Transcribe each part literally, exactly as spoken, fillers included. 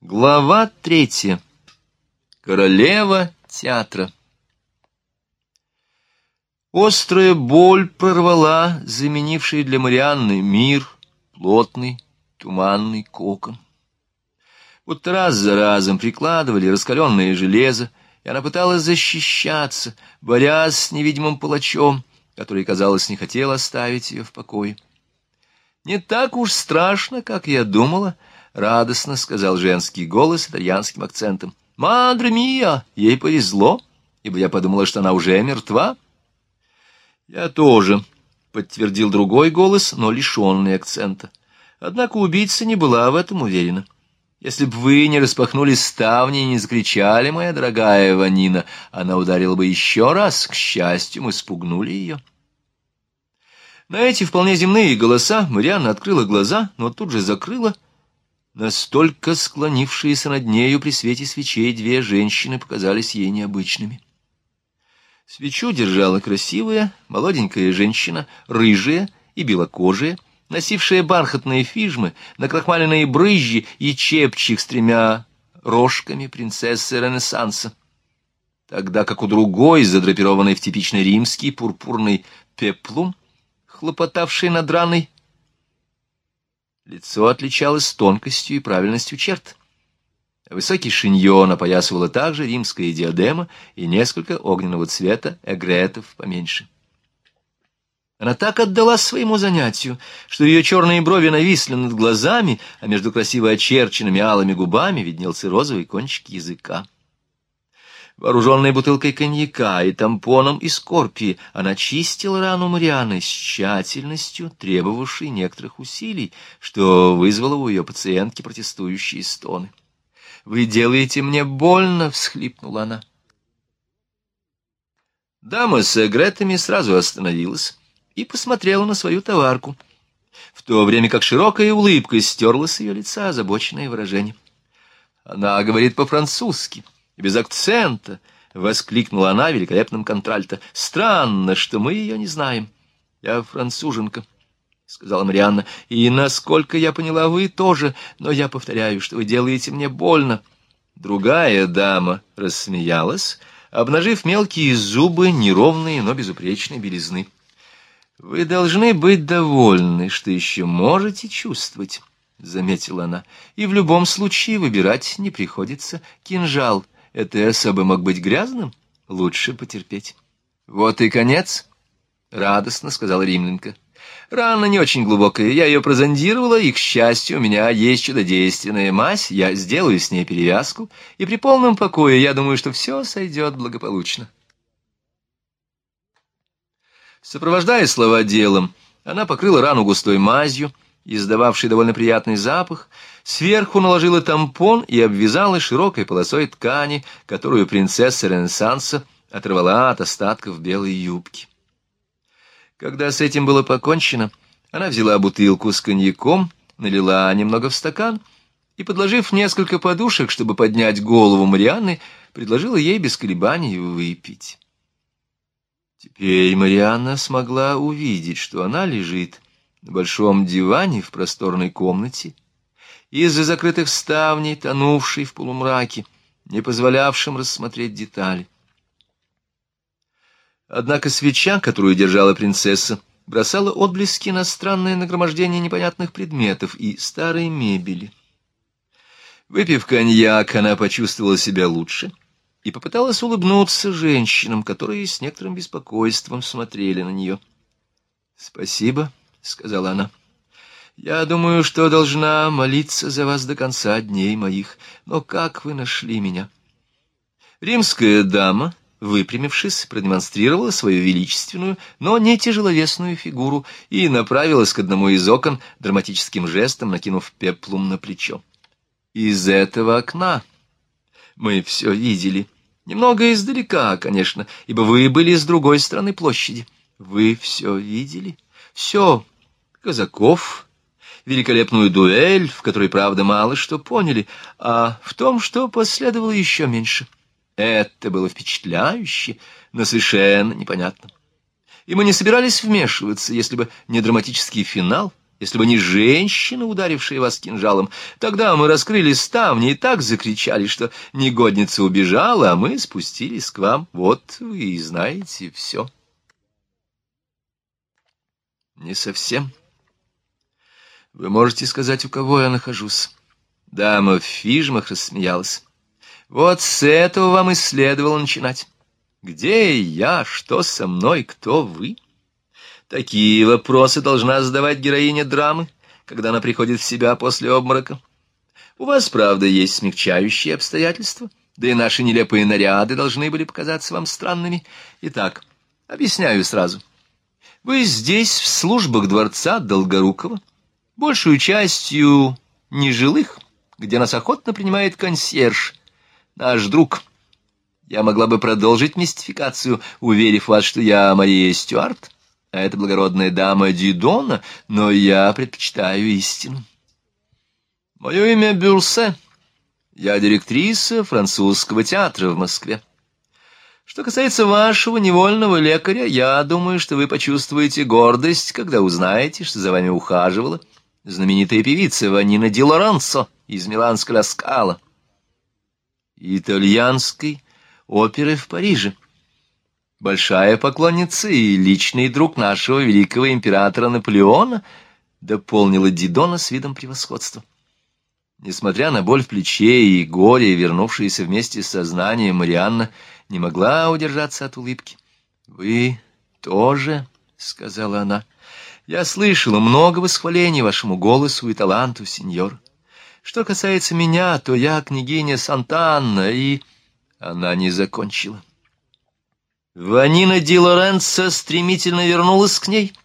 Глава третья. Королева театра. Острая боль прорвала заменивший для Марианны мир, плотный, туманный кокон. Будто раз за разом прикладывали раскаленное железо, и она пыталась защищаться, борясь с невидимым палачом, который, казалось, не хотел оставить ее в покое. «Не так уж страшно, как я думала», — радостно сказал женский голос с итальянским акцентом. «Мадре мия, ей повезло, ибо я подумала, что она уже мертва». «Я тоже», — подтвердил другой голос, но лишенный акцента. Однако убийца не была в этом уверена. «Если б вы не распахнули ставни и не закричали, моя дорогая Ванина, она ударила бы еще раз. К счастью, мы спугнули ее». На эти вполне земные голоса Марианна открыла глаза, но тут же закрыла. Настолько склонившиеся над нею при свете свечей две женщины показались ей необычными. Свечу держала красивая, молоденькая женщина, рыжая и белокожая, носившая бархатные фижмы, накрахмаленные брызжи и чепчик с тремя рожками принцессы Ренессанса, тогда как у другой, задрапированной в типичный римский пурпурный пеплум, хлопотавшей над раной, лицо отличалось тонкостью и правильностью черт. Высокий шиньон опоясывала также римская диадема и несколько огненного цвета эгретов поменьше. Она так отдалась своему занятию, что ее черные брови нависли над глазами, а между красиво очерченными алыми губами виднелся розовый кончик языка. Вооруженной бутылкой коньяка и тампоном из Скорпии, она чистила рану Марианны с тщательностью, требовавшей некоторых усилий, что вызвало у ее пациентки протестующие стоны. «Вы делаете мне больно!» — всхлипнула она. Дама с эгретами сразу остановилась и посмотрела на свою товарку, в то время как широкая улыбка стерла с ее лица озабоченное выражение. «Она говорит по-французски, без акцента!» — воскликнула она великолепным контральто. «Странно, что мы ее не знаем». «Я француженка», — сказала Марианна, — «и, насколько я поняла, вы тоже, но я повторяю, что вы делаете мне больно». Другая дама рассмеялась, обнажив мелкие зубы неровные, но безупречной белизны. «Вы должны быть довольны, что еще можете чувствовать», — заметила она, — «и в любом случае выбирать не приходится. Кинжал этой особы мог быть грязным, лучше потерпеть». «Вот и конец», — радостно сказала римлянка. «Рана не очень глубокая, я ее прозондировала, и, к счастью, у меня есть чудодейственная мазь, я сделаю с ней перевязку, и при полном покое я думаю, что все сойдет благополучно». Сопровождая слова делом, она покрыла рану густой мазью, издававшей довольно приятный запах, сверху наложила тампон и обвязала широкой полосой ткани, которую принцесса Ренессанса оторвала от остатков белой юбки. Когда с этим было покончено, она взяла бутылку с коньяком, налила немного в стакан и, подложив несколько подушек, чтобы поднять голову Марианны, предложила ей без колебаний выпить. Теперь Марианна смогла увидеть, что она лежит на большом диване в просторной комнате, из-за закрытых ставней, тонувшей в полумраке, не позволявшим рассмотреть детали. Однако свеча, которую держала принцесса, бросала отблески на странное нагромождение непонятных предметов и старой мебели. Выпив коньяк, она почувствовала себя лучше и попыталась улыбнуться женщинам, которые с некоторым беспокойством смотрели на нее. «Спасибо», — сказала она. «Я думаю, что должна молиться за вас до конца дней моих. Но как вы нашли меня?» Римская дама, выпрямившись, продемонстрировала свою величественную, но не тяжеловесную фигуру и направилась к одному из окон, драматическим жестом накинув пеплум на плечо. «Из этого окна мы все видели. Немного издалека, конечно, ибо вы были с другой стороны площади. Вы все видели? Все. Казаков, великолепную дуэль, в которой, правда, мало что поняли, а в том, что последовало еще меньше. Это было впечатляюще, но совершенно непонятно. И мы не собирались вмешиваться, если бы не драматический финал, Если бы не женщина, ударившая вас кинжалом, тогда мы раскрыли ставни и так закричали, что негодница убежала, а мы спустились к вам. Вот вы и знаете все. Не совсем. Вы можете сказать, у кого я нахожусь? Дама в фижмах рассмеялась. Вот с этого вам и следовало начинать. Где я? Что со мной? Кто вы? Такие вопросы должна задавать героиня драмы, когда она приходит в себя после обморока. У вас, правда, есть смягчающие обстоятельства, да и наши нелепые наряды должны были показаться вам странными. Итак, объясняю сразу. Вы здесь в службах дворца Долгорукова, большую частью нежилых, где нас охотно принимает консьерж, наш друг. Я могла бы продолжить мистификацию, уверив вас, что я Мария Стюарт, а это благородная дама Дидона, но я предпочитаю истину. Мое имя Бюрсе. Я директриса французского театра в Москве. Что касается вашего невольного лекаря, я думаю, что вы почувствуете гордость, когда узнаете, что за вами ухаживала знаменитая певица Ванина Ди Лоренцо из Миланского Ла Скала, итальянской оперы в Париже. Большая поклонница и личный друг нашего великого императора Наполеона, дополнила Дидона с видом превосходства. Несмотря на боль в плече и горе, вернувшиеся вместе с сознанием, Марианна не могла удержаться от улыбки. — Вы тоже, — сказала она, — я слышала много восхвалений вашему голосу и таланту, сеньор. Что касается меня, то я княгиня Сант'Анна, и... Она не закончила. Ванина Ди Лоренцо стремительно вернулась к ней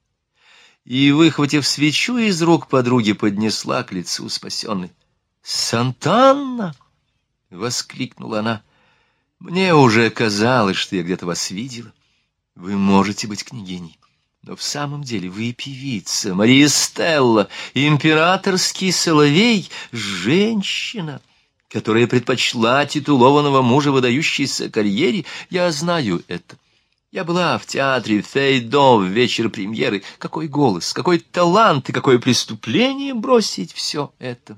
и, выхватив свечу из рук подруги, поднесла к лицу спасенной. «Сант'Анна!» — воскликнула она. «Мне уже казалось, что я где-то вас видела. Вы можете быть княгиней, но в самом деле вы певица, Мария Стелла, императорский соловей, женщина, которая предпочла титулованного мужа выдающейся карьере. Я знаю это. Я была в театре Фейдо в вечер премьеры. Какой голос, какой талант и какое преступление бросить все это!»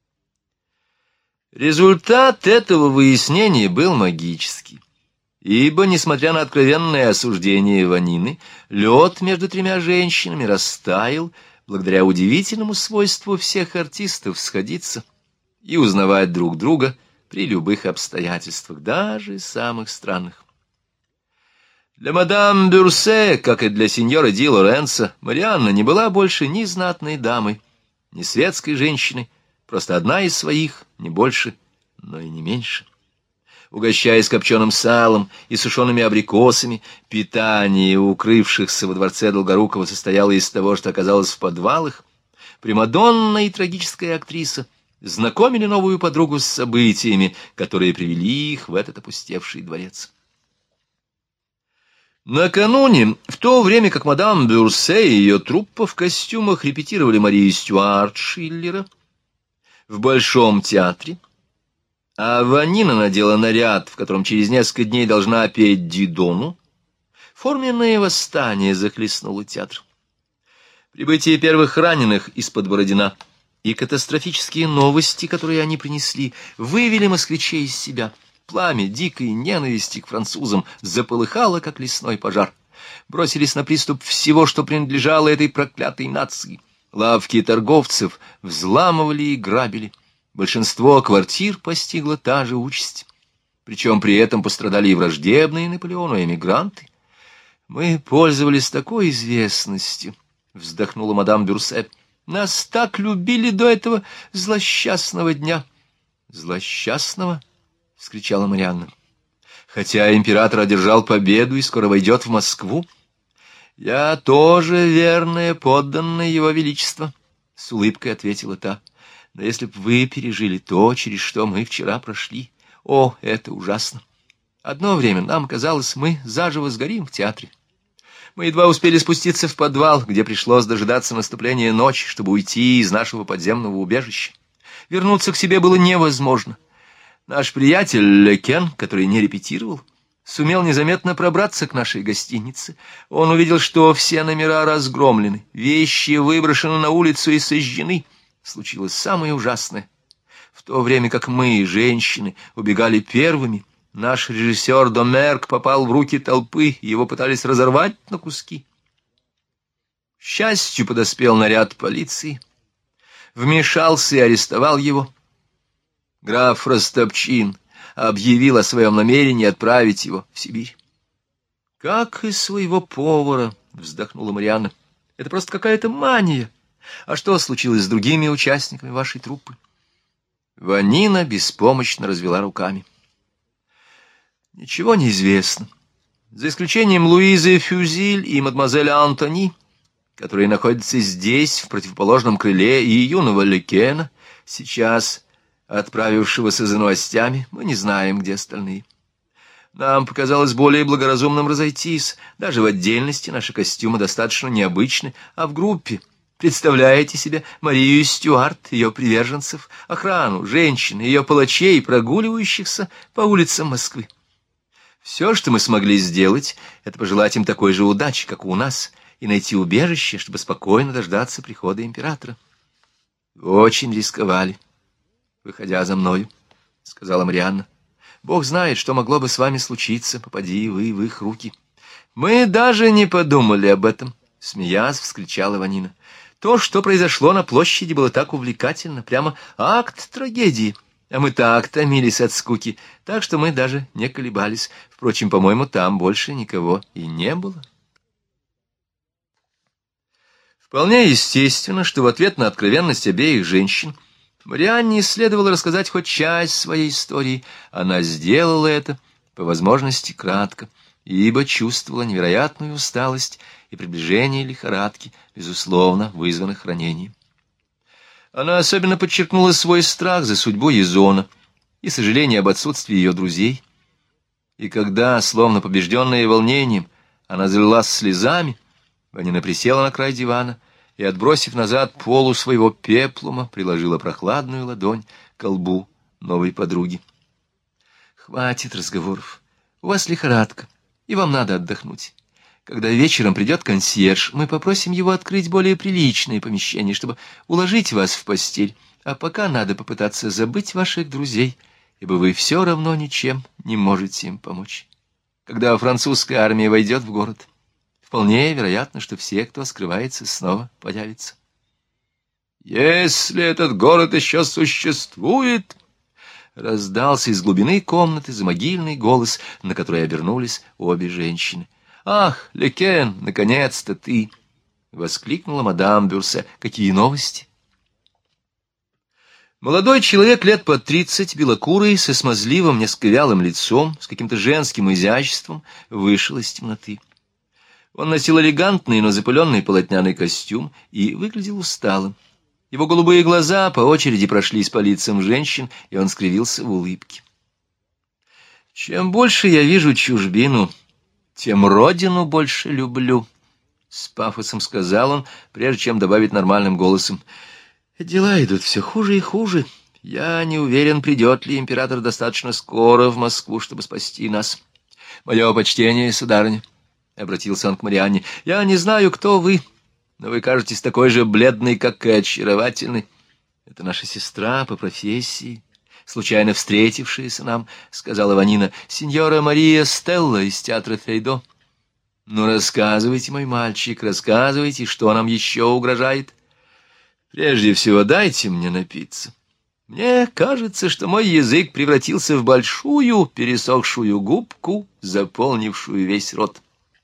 Результат этого выяснения был магический, ибо, несмотря на откровенное осуждение Ванины, лед между тремя женщинами растаял благодаря удивительному свойству всех артистов сходиться и узнавать друг друга при любых обстоятельствах, даже самых странных. Для мадам Бюрсе, как и для сеньора Ди Лоренцо, Марианна не была больше ни знатной дамой, ни светской женщиной, просто одна из своих, не больше, но и не меньше. Угощаясь копченым салом и сушеными абрикосами, питание укрывшихся во дворце Долгорукова состояло из того, что оказалось в подвалах. Примадонна и трагическая актриса знакомили новую подругу с событиями, которые привели их в этот опустевший дворец. Накануне, в то время как мадам Бюрсе и ее труппа в костюмах репетировали Марию Стюарт Шиллера в Большом театре, а Ванина надела наряд, в котором через несколько дней должна петь Дидону, форменное восстание захлестнуло театр. Прибытие первых раненых из-под Бородина и катастрофические новости, которые они принесли, вывели москвичей из себя. Пламя дикой ненависти к французам заполыхало, как лесной пожар. Бросились на приступ всего, что принадлежало этой проклятой нации. Лавки торговцев взламывали и грабили. Большинство квартир постигла та же участь. Причем при этом пострадали и враждебные Наполеону эмигранты. «Мы пользовались такой известностью», — вздохнула мадам Бюрсе. «Нас так любили до этого злосчастного дня». «Злосчастного?» — вскричала Марианна. «Хотя император одержал победу и скоро войдет в Москву. Я тоже верная подданная его величества», — с улыбкой ответила та. «Но если б вы пережили то, через что мы вчера прошли, о, это ужасно. Одно время нам казалось, мы заживо сгорим в театре. Мы едва успели спуститься в подвал, где пришлось дожидаться наступления ночи, чтобы уйти из нашего подземного убежища. Вернуться к себе было невозможно. Наш приятель Лекен, который не репетировал, сумел незаметно пробраться к нашей гостинице. Он увидел, что все номера разгромлены, вещи выброшены на улицу и сожжены. Случилось самое ужасное. В то время как мы, женщины, убегали первыми, наш режиссер Домерк попал в руки толпы, и его пытались разорвать на куски. К счастью, подоспел наряд полиции, вмешался и арестовал его. Граф Растопчин объявил о своем намерении отправить его в Сибирь. — Как и своего повара, — вздохнула Марианна. — Это просто какая-то мания. А что случилось с другими участниками вашей труппы? Ванина беспомощно развела руками. — Ничего не известно. За исключением Луизы Фюзиль и мадемуазель Антони, которые находятся здесь, в противоположном крыле, и юного Лекена, сейчас отправившегося за новостями, мы не знаем, где остальные. Нам показалось более благоразумным разойтись. Даже в отдельности наши костюмы достаточно необычны, а в группе, представляете себе, Марию Стюарт, ее приверженцев, охрану, женщин, ее палачей, прогуливающихся по улицам Москвы. Все, что мы смогли сделать, это пожелать им такой же удачи, как у нас, и найти убежище, чтобы спокойно дождаться прихода императора. Очень рисковали, выходя за мною, — сказала Марианна. Бог знает, что могло бы с вами случиться, попади вы в их руки. Мы даже не подумали об этом, — смеясь, вскричала Ванина. То, что произошло на площади, было так увлекательно, прямо акт трагедии. А мы так томились от скуки, так что мы даже не колебались. Впрочем, по-моему, там больше никого и не было. Вполне естественно, что в ответ на откровенность обеих женщин Марианне следовало рассказать хоть часть своей истории. Она сделала это, по возможности, кратко, ибо чувствовала невероятную усталость и приближение лихорадки, безусловно, вызванных ранением. Она особенно подчеркнула свой страх за судьбу Езона и сожаление об отсутствии ее друзей. И когда, словно побежденная волнением, она залилась слезами, Ванина присела на край дивана и, отбросив назад полу своего пеплума, приложила прохладную ладонь к колбу новой подруги. — Хватит разговоров. У вас лихорадка, и вам надо отдохнуть. Когда вечером придет консьерж, мы попросим его открыть более приличное помещение, чтобы уложить вас в постель, а пока надо попытаться забыть ваших друзей, ибо вы все равно ничем не можете им помочь. Когда французская армия войдет в город, вполне вероятно, что все, кто скрывается, снова появятся. «Если этот город еще существует...» Раздался из глубины комнаты замогильный голос, на который обернулись обе женщины. «Ах, Лекен, наконец-то ты!» — воскликнула мадам Бюрсе. «Какие новости?» Молодой человек лет под тридцать, белокурый, со смазливым, несколько вялым лицом, с каким-то женским изяществом, вышел из темноты. Он носил элегантный, но запыленный полотняный костюм и выглядел усталым. Его голубые глаза по очереди прошлись по лицам женщин, и он скривился в улыбке. «Чем больше я вижу чужбину, тем родину больше люблю», — с пафосом сказал он, прежде чем добавить нормальным голосом. «Дела идут все хуже и хуже. Я не уверен, придет ли император достаточно скоро в Москву, чтобы спасти нас. Мое почтение, сударыня», — обратился он к Марианне. «Я не знаю, кто вы, но вы кажетесь такой же бледной, как и очаровательной. Это наша сестра по профессии, случайно встретившаяся нам, — сказала Ванина, — сеньора Мария Стелла из театра Фейдо. Ну, рассказывайте, мой мальчик, рассказывайте, что нам еще угрожает. Прежде всего, дайте мне напиться. Мне кажется, что мой язык превратился в большую пересохшую губку, заполнившую весь рот.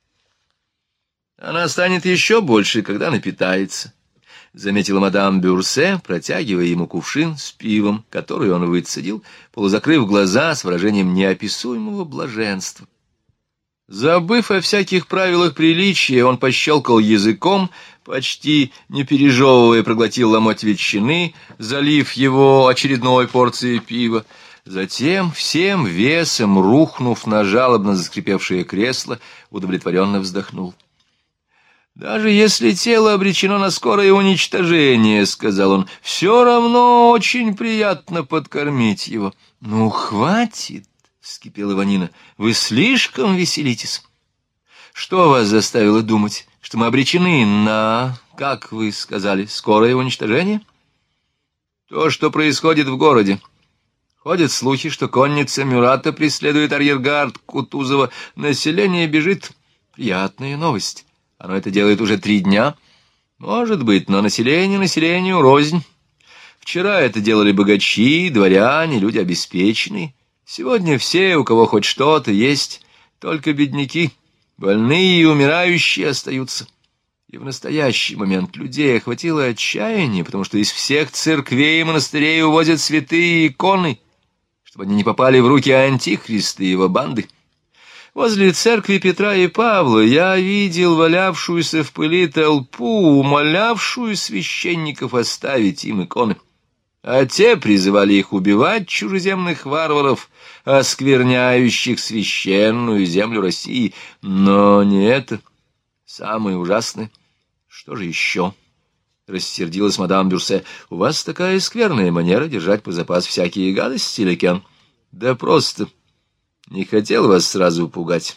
Она станет еще больше, когда напитается, — заметила мадам Бюрсе, протягивая ему кувшин с пивом, который он выцедил, полузакрыв глаза с выражением неописуемого блаженства. Забыв о всяких правилах приличия, он пощелкал языком, почти не пережевывая, проглотил ломоть ветчины, залив его очередной порцией пива. Затем, всем весом рухнув на жалобно заскрипевшее кресло, удовлетворенно вздохнул. «Даже если тело обречено на скорое уничтожение, — сказал он, — все равно очень приятно подкормить его». «Ну, хватит!» — вскипела Ванина. — Вы слишком веселитесь. Что вас заставило думать, что мы обречены на, как вы сказали, скорое уничтожение? То, что происходит в городе. Ходят слухи, что конница Мюрата преследует арьергард Кутузова. Население бежит. Приятная новость. Оно это делает уже три дня. Может быть, но население населению рознь. Вчера это делали богачи, дворяне, люди обеспеченные. Сегодня все, у кого хоть что-то есть, только бедняки, больные и умирающие остаются. И в настоящий момент людей охватило отчаяние, потому что из всех церквей и монастырей увозят святые иконы, чтобы они не попали в руки Антихриста и его банды. Возле церкви Петра и Павла я видел валявшуюся в пыли толпу, умолявшую священников оставить им иконы. А те призывали их убивать чужеземных варваров, оскверняющих священную землю России. Но не это. Самое ужасное. Что же еще? Рассердилась мадам Бюрсе. У вас такая скверная манера держать под запас всякие гадости, Лекен. Да просто не хотел вас сразу пугать.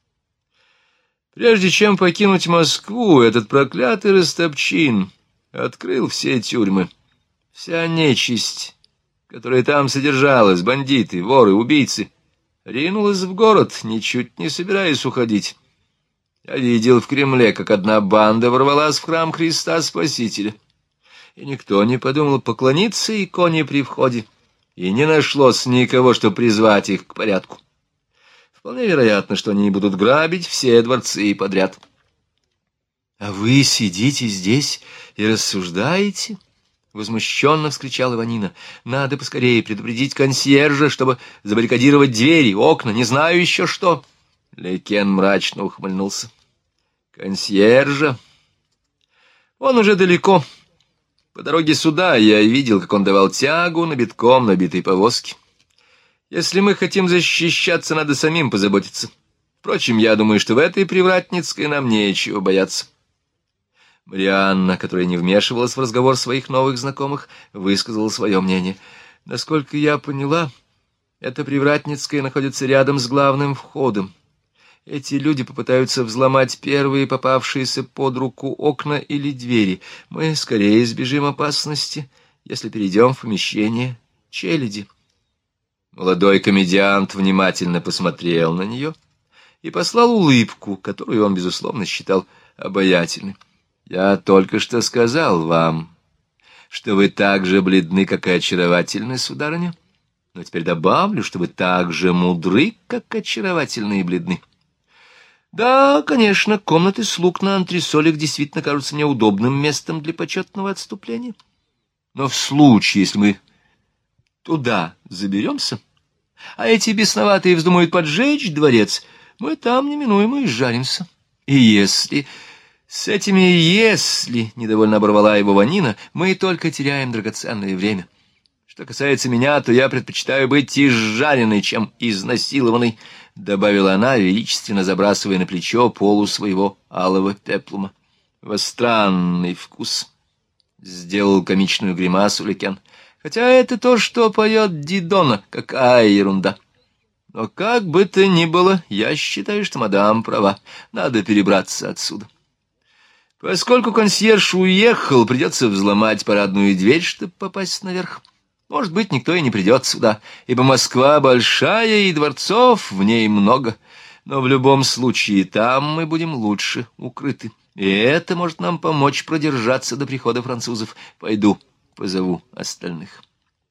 Прежде чем покинуть Москву, этот проклятый Растопчин открыл все тюрьмы. Вся нечисть, которая там содержалась, бандиты, воры, убийцы, ринулась в город, ничуть не собираясь уходить. Я видел в Кремле, как одна банда ворвалась в храм Христа Спасителя, и никто не подумал поклониться иконе при входе, и не нашлось никого, чтобы призвать их к порядку. Вполне вероятно, что они будут грабить все дворцы подряд. — А вы сидите здесь и рассуждаете? — возмущенно вскричала Ванина. — Надо поскорее предупредить консьержа, чтобы забаррикадировать двери, окна, не знаю еще что. Лекен мрачно ухмыльнулся. — Консьержа? Он уже далеко. По дороге сюда я видел, как он давал тягу на битком набитой повозке. Если мы хотим защищаться, надо самим позаботиться. Впрочем, я думаю, что в этой Привратницкой нам нечего бояться. Марианна, которая не вмешивалась в разговор своих новых знакомых, высказала свое мнение. Насколько я поняла, эта Привратницкая находится рядом с главным входом. Эти люди попытаются взломать первые попавшиеся под руку окна или двери. Мы скорее избежим опасности, если перейдем в помещение челяди. Молодой комедиант внимательно посмотрел на нее и послал улыбку, которую он, безусловно, считал обаятельной. «Я только что сказал вам, что вы так же бледны, как и очаровательны, сударыня, но теперь добавлю, что вы так же мудры, как очаровательны и бледны. Да, конечно, комнаты слуг на антресолях действительно кажутся мне удобным местом для почетного отступления. Но в случае, если мы туда заберемся, а эти бесноватые вздумают поджечь дворец, мы там неминуемо изжаримся. И если... С этими «если», — недовольно оборвала его Ванина, — мы только теряем драгоценное время. Что касается меня, то я предпочитаю быть изжаренной, чем изнасилованной, — добавила она, величественно забрасывая на плечо полу своего алого пеплума. — Во странный вкус, — сделал комичную гримасу Лекен. — Хотя это то, что поет Дидона, какая ерунда. Но как бы то ни было, я считаю, что мадам права, надо перебраться отсюда. Поскольку консьерж уехал, придется взломать парадную дверь, чтобы попасть наверх. Может быть, никто и не придет сюда, ибо Москва большая, и дворцов в ней много. Но в любом случае там мы будем лучше укрыты. И это может нам помочь продержаться до прихода французов. Пойду позову остальных.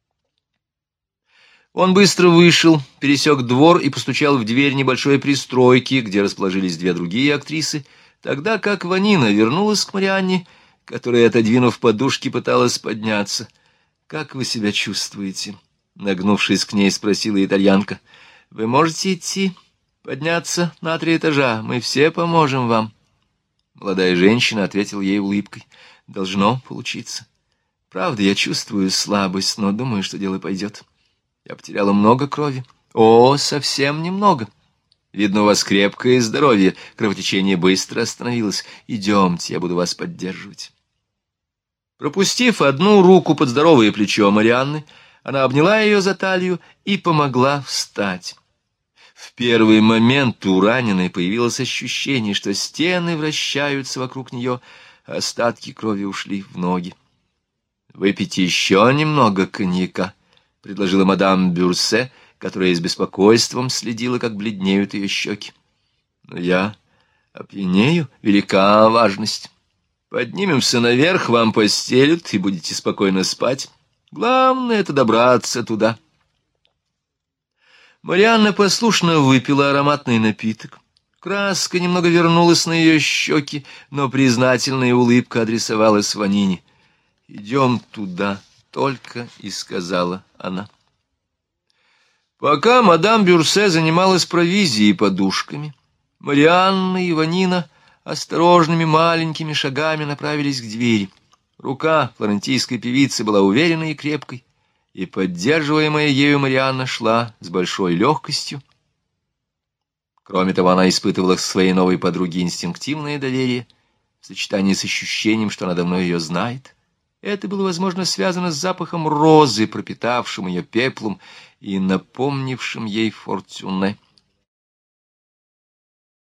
Он быстро вышел, пересек двор и постучал в дверь небольшой пристройки, где расположились две другие актрисы, тогда как Ванина вернулась к Марианне, которая, отодвинув подушки, пыталась подняться. — Как вы себя чувствуете? — нагнувшись к ней, спросила итальянка. — Вы можете идти, подняться на три этажа, мы все поможем вам. Молодая женщина ответила ей улыбкой. — Должно получиться. Правда, я чувствую слабость, но думаю, что дело пойдет. Я потеряла много крови. О, совсем немного. Видно, у вас крепкое здоровье, кровотечение быстро остановилось. Идемте, я буду вас поддерживать. Пропустив одну руку под здоровое плечо Марианны, она обняла ее за талию и помогла встать. В первый момент у раненой появилось ощущение, что стены вращаются вокруг нее, а остатки крови ушли в ноги. — Выпейте еще немного коньяка, — предложила мадам Бюрсе, которая с беспокойством следила, как бледнеют ее щеки. — Но я опьянею, велика важность. Поднимемся наверх, вам постелют, и будете спокойно спать. Главное — это добраться туда. Марианна послушно выпила ароматный напиток. Краска немного вернулась на ее щеки, но признательная улыбка адресовалась Ванине. «Идем туда», — только и сказала она. Пока мадам Бюрсе занималась провизией и подушками, Марианна и Ванина осторожными маленькими шагами направились к двери. Рука флорентийской певицы была уверенной и крепкой, и поддерживаемая ею Марианна шла с большой легкостью. Кроме того, она испытывала к своей новой подруге инстинктивное доверие в сочетании с ощущением, что она давно ее знает. Это было, возможно, связано с запахом розы, пропитавшим ее пеплом и напомнившим ей Фортюне.